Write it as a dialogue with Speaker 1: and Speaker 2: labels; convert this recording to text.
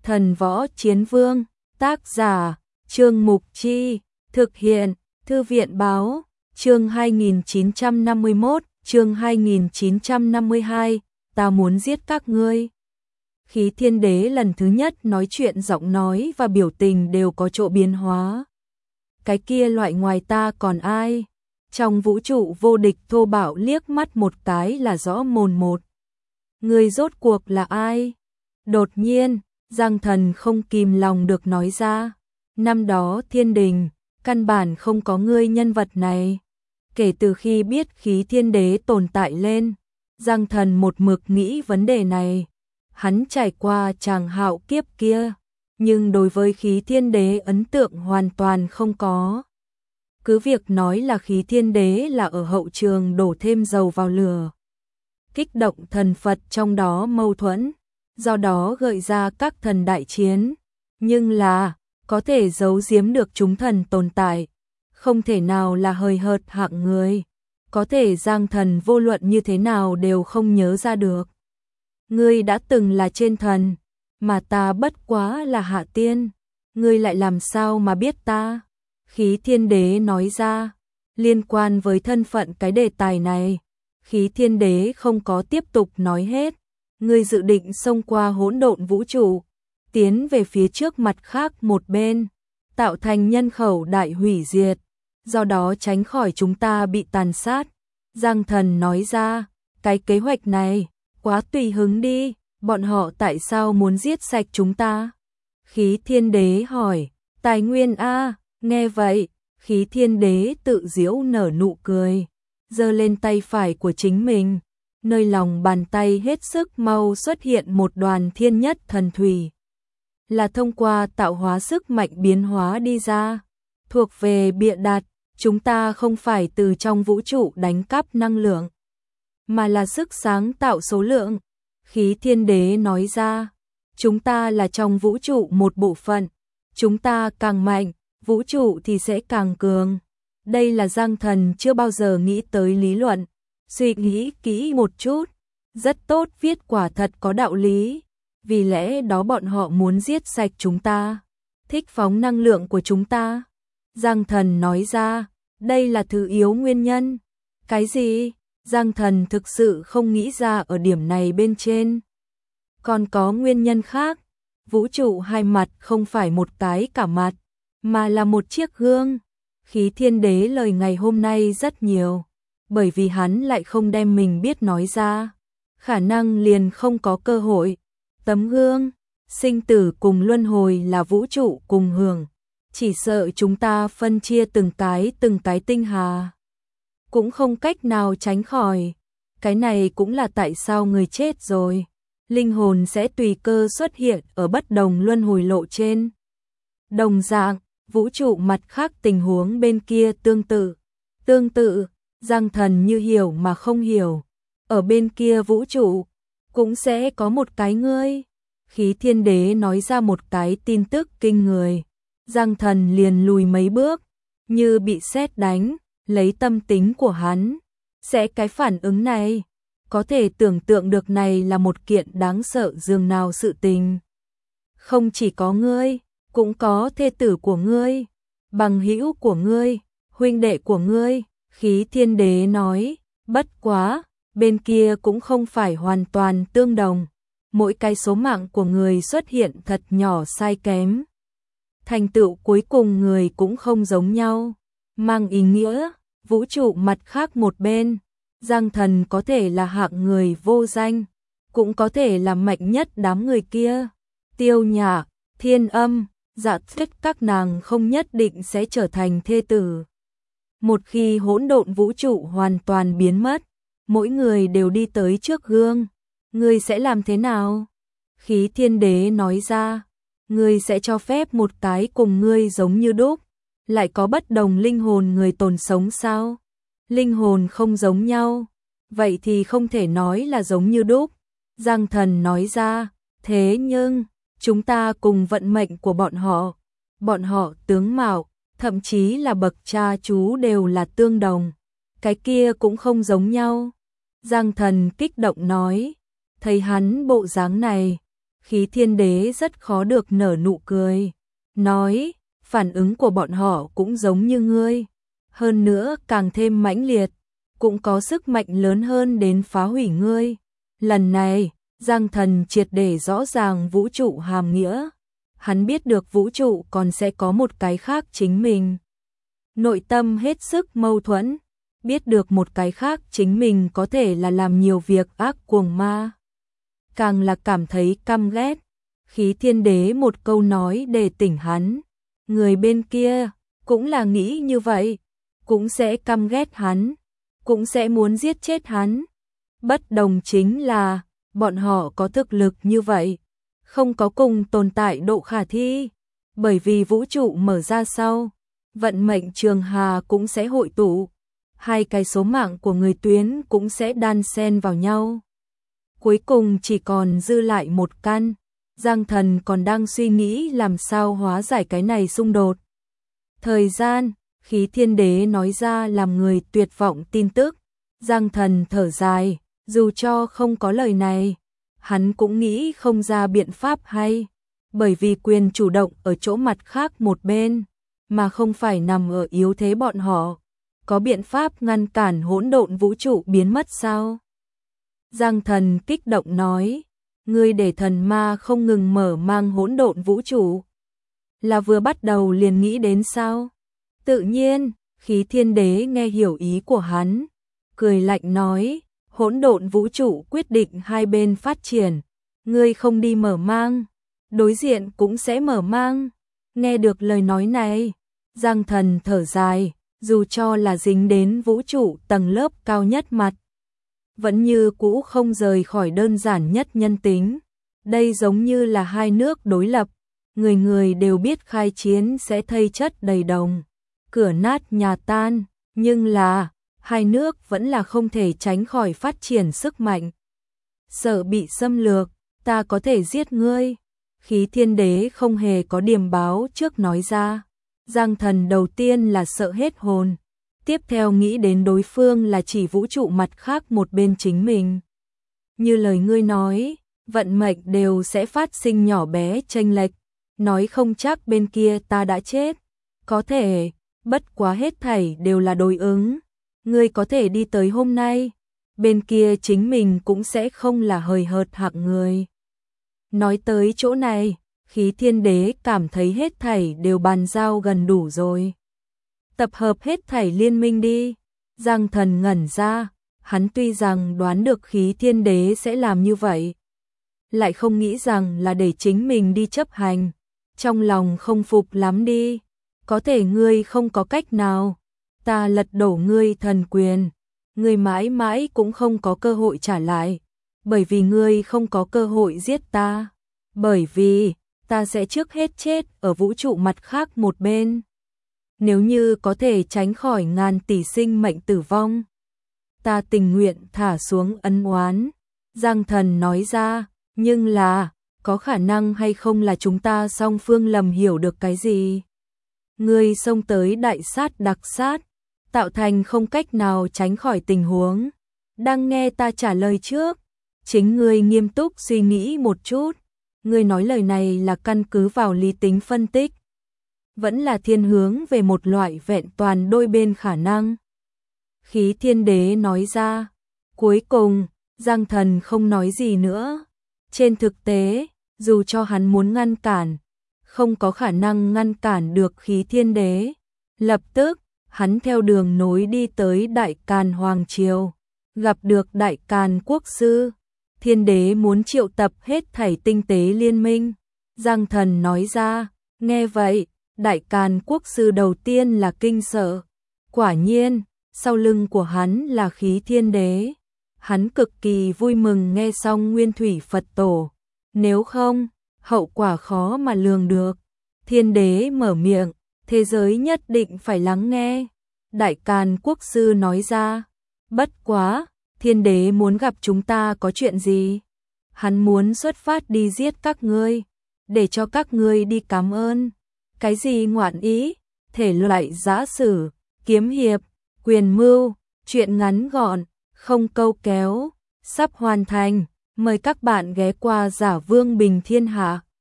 Speaker 1: Thần Võ Chiến Vương, tác giả, Trương Mục Chi, thực hiện, Thư viện Báo, chương 2951, chương 2952, ta muốn giết các ngươi. Khí Thiên Đế lần thứ nhất nói chuyện, giọng nói và biểu tình đều có chỗ biến hóa. Cái kia loại ngoài ta còn ai? Trong vũ trụ vô địch thô bạo liếc mắt một cái là rõ mồn một. Ngươi rốt cuộc là ai? Đột nhiên, Giang Thần không kìm lòng được nói ra. Năm đó Thiên Đình, căn bản không có ngươi nhân vật này. Kể từ khi biết Khí Thiên Đế tồn tại lên, Giang Thần một mực nghĩ vấn đề này. Hắn trải qua tràng hạo kiếp kia, nhưng đối với Khí Thiên Đế ấn tượng hoàn toàn không có. Cứ việc nói là Khí Thiên Đế là ở hậu trường đổ thêm dầu vào lửa, kích động thần Phật trong đó mâu thuẫn, do đó gợi ra các thần đại chiến, nhưng là có thể giấu giếm được chúng thần tồn tại, không thể nào là hời hợt hạng người, có thể Giang Thần vô luận như thế nào đều không nhớ ra được. Ngươi đã từng là trên thần, mà ta bất quá là hạ tiên, ngươi lại làm sao mà biết ta? Khí Thiên Đế nói ra, liên quan với thân phận cái đề tài này, Khí Thiên Đế không có tiếp tục nói hết. Ngươi dự định xông qua hỗn độn vũ trụ, tiến về phía trước mặt khác một bên, tạo thành nhân khẩu đại hủy diệt, do đó tránh khỏi chúng ta bị tàn sát. Giang Thần nói ra, cái kế hoạch này, quá tùy hứng đi, bọn họ tại sao muốn giết sạch chúng ta? Khí Thiên Đế hỏi, tài nguyên a? Nghe vậy, Khí Thiên Đế tự giễu nở nụ cười, giơ lên tay phải của chính mình. Nơi lòng bàn tay hết sức mau xuất hiện một đoàn thiên nhất thần thủy. Là thông qua tạo hóa sức mạnh biến hóa đi ra. Thuộc về bịa đặt, chúng ta không phải từ trong vũ trụ đánh cắp năng lượng, mà là sức sáng tạo số lượng. Khí Thiên Đế nói ra, chúng ta là trong vũ trụ một bộ phận, chúng ta càng mạnh, vũ trụ thì sẽ càng cường. Đây là Giang Thần chưa bao giờ nghĩ tới lý luận. Suy nghĩ kỹ một chút, rất tốt, viết quả thật có đạo lý. Vì lẽ đó bọn họ muốn giết sạch chúng ta, thích phóng năng lượng của chúng ta. Giang Thần nói ra, đây là thứ yếu nguyên nhân. Cái gì? Giang Thần thực sự không nghĩ ra ở điểm này bên trên. Còn có nguyên nhân khác. Vũ trụ hai mặt không phải một cái cả mặt, mà là một chiếc gương. Khí Thiên Đế lời ngày hôm nay rất nhiều, bởi vì hắn lại không đem mình biết nói ra, khả năng liền không có cơ hội. Tấm gương, sinh tử cùng luân hồi là vũ trụ cùng hưởng, chỉ sợ chúng ta phân chia từng cái tinh hà, cũng không cách nào tránh khỏi. Cái này cũng là tại sao người chết rồi, linh hồn sẽ tùy cơ xuất hiện ở bất đồng luân hồi lộ trên. Đồng dạng, vũ trụ mặt khác tình huống bên kia tương tự. Giang Thần như hiểu mà không hiểu, ở bên kia vũ trụ cũng sẽ có một cái ngươi. Khí Thiên Đế nói ra một cái tin tức kinh người, Giang Thần liền lùi mấy bước, như bị sét đánh. Lấy tâm tính của hắn, sẽ cái phản ứng này, có thể tưởng tượng được này là một kiện đáng sợ dường nào sự tình. Không chỉ có ngươi, cũng có thê tử của ngươi, bằng hữu của ngươi, huynh đệ của ngươi. Khí Thiên Đế nói, bất quá, bên kia cũng không phải hoàn toàn tương đồng. Mỗi cái số mạng của người xuất hiện thật nhỏ sai kém. Thành tựu cuối cùng người cũng không giống nhau. Mang ý nghĩa, vũ trụ mặt khác một bên, Giang Thần có thể là hạng người vô danh, cũng có thể là mạnh nhất đám người kia. Tiêu Nhạc, Thiên Âm, Dạ Thích các nàng không nhất định sẽ trở thành thê tử. Một khi hỗn độn vũ trụ hoàn toàn biến mất, mỗi người đều đi tới trước gương, ngươi sẽ làm thế nào? Khí Thiên Đế nói ra, ngươi sẽ cho phép một cái cùng ngươi giống như đúc, lại có bất đồng linh hồn người tồn sống sao? Linh hồn không giống nhau, vậy thì không thể nói là giống như đúc. Giang Thần nói ra, thế nhưng, chúng ta cùng vận mệnh của bọn họ tướng mạo, thậm chí là bậc cha chú đều là tương đồng, cái kia cũng không giống nhau. Giang Thần kích động nói, thấy hắn bộ dáng này, Khí Thiên Đế rất khó được nở nụ cười, nói, phản ứng của bọn họ cũng giống như ngươi, hơn nữa càng thêm mãnh liệt, cũng có sức mạnh lớn hơn đến phá hủy ngươi. Lần này, Giang Thần triệt để rõ ràng vũ trụ hàm nghĩa. Hắn biết được vũ trụ còn sẽ có một cái khác chính mình. Nội tâm hết sức mâu thuẫn, biết được một cái khác chính mình có thể là làm nhiều việc ác cuồng ma. Càng là cảm thấy căm ghét. Khí Thiên Đế một câu nói để tỉnh hắn. Người bên kia cũng là nghĩ như vậy, cũng sẽ căm ghét hắn, cũng sẽ muốn giết chết hắn. Bất đồng chính là bọn họ có thực lực như vậy, không có cùng tồn tại độ khả thi, bởi vì vũ trụ mở ra sau, vận mệnh trường hà cũng sẽ hội tụ, hai cái số mạng của người tuyến cũng sẽ đan xen vào nhau. Cuối cùng chỉ còn dư lại một căn. Giang Thần còn đang suy nghĩ làm sao hóa giải cái này xung đột. Thời gian, Khí Thiên Đế nói ra làm người tuyệt vọng tin tức. Giang Thần thở dài, dù cho không có lời này, hắn cũng nghĩ không ra biện pháp hay, bởi vì quyền chủ động ở chỗ mặt khác một bên, mà không phải nằm ở yếu thế bọn họ. Có biện pháp ngăn cản hỗn độn vũ trụ biến mất sao? Giang Thần kích động nói, ngươi để thần ma không ngừng mở mang hỗn độn vũ trụ, là vừa bắt đầu liền nghĩ đến sao? Tự nhiên, Khí Thiên Đế nghe hiểu ý của hắn, cười lạnh nói, hỗn độn vũ trụ quyết định hai bên phát triển, ngươi không đi mở mang, đối diện cũng sẽ mở mang. Nghe được lời nói này, Giang Thần thở dài, dù cho là dính đến vũ trụ tầng lớp cao nhất mặt, vẫn như cũ không rời khỏi đơn giản nhất nhân tính. Đây giống như là hai nước đối lập, người người đều biết khai chiến sẽ thây chất đầy đồng, cửa nát nhà tan, nhưng là hai nước vẫn là không thể tránh khỏi phát triển sức mạnh. Sợ bị xâm lược, ta có thể giết ngươi. Khí Thiên Đế không hề có điềm báo trước nói ra. Giang Thần đầu tiên là sợ hết hồn, tiếp theo nghĩ đến đối phương là chỉ vũ trụ mặt khác một bên chính mình. Như lời ngươi nói, vận mệnh đều sẽ phát sinh nhỏ bé chênh lệch, nói không chắc bên kia ta đã chết. Có thể, bất quá hết thảy đều là đối ứng. Ngươi có thể đi tới hôm nay, bên kia chính mình cũng sẽ không là hời hợt hạng người. Nói tới chỗ này, Khí Thiên Đế cảm thấy hết thảy đều bàn giao gần đủ rồi. Tập hợp hết thảy liên minh đi. Giang Thần ngẩn ra, hắn tuy rằng đoán được Khí Thiên Đế sẽ làm như vậy, lại không nghĩ rằng là để chính mình đi chấp hành. Trong lòng không phục lắm đi. Có thể ngươi không có cách nào, ta lật đổ ngươi thần quyền, ngươi mãi mãi cũng không có cơ hội trả lại, bởi vì ngươi không có cơ hội giết ta, bởi vì ta sẽ trước hết chết ở vũ trụ mặt khác một bên. Nếu như có thể tránh khỏi ngàn tỷ sinh mệnh tử vong, ta tình nguyện thả xuống ân oán. Giang Thần nói ra, nhưng là, có khả năng hay không là chúng ta song phương lầm hiểu được cái gì? Ngươi xông tới đại sát đặc sát, tạo thành không cách nào tránh khỏi tình huống. Đang nghe ta trả lời trước, chính ngươi nghiêm túc suy nghĩ một chút. Ngươi nói lời này là căn cứ vào lý tính phân tích, vẫn là thiên hướng về một loại vẹn toàn đôi bên khả năng. Khí Thiên Đế nói ra. Cuối cùng, Giang Thần không nói gì nữa. Trên thực tế, dù cho hắn muốn ngăn cản, không có khả năng ngăn cản được Khí Thiên Đế. Lập tức, hắn theo đường nối đi tới Đại Càn Hoàng Triều, gặp được Đại Càn Quốc Sư. Thiên Đế muốn triệu tập hết thảy tinh tế liên minh. Giang Thần nói ra, nghe vậy, Đại Càn Quốc Sư đầu tiên là kinh sợ. Quả nhiên, sau lưng của hắn là Khí Thiên Đế. Hắn cực kỳ vui mừng nghe xong Nguyên Thủy Phật Tổ. Nếu không, hậu quả khó mà lường được. Thiên Đế mở miệng, thế giới nhất định phải lắng nghe. Đại Càn Quốc Sư nói ra, bất quá, Thiên Đế muốn gặp chúng ta có chuyện gì? Hắn muốn xuất phát đi giết các ngươi, để cho các ngươi đi cảm ơn. Cái gì ngoạn ý? Thể loại giã sử, kiếm hiệp, quyền mưu, chuyện ngắn gọn, không câu kéo, sắp hoàn thành. Mời các bạn ghé qua Giả Vương Bình Thiên Hạ.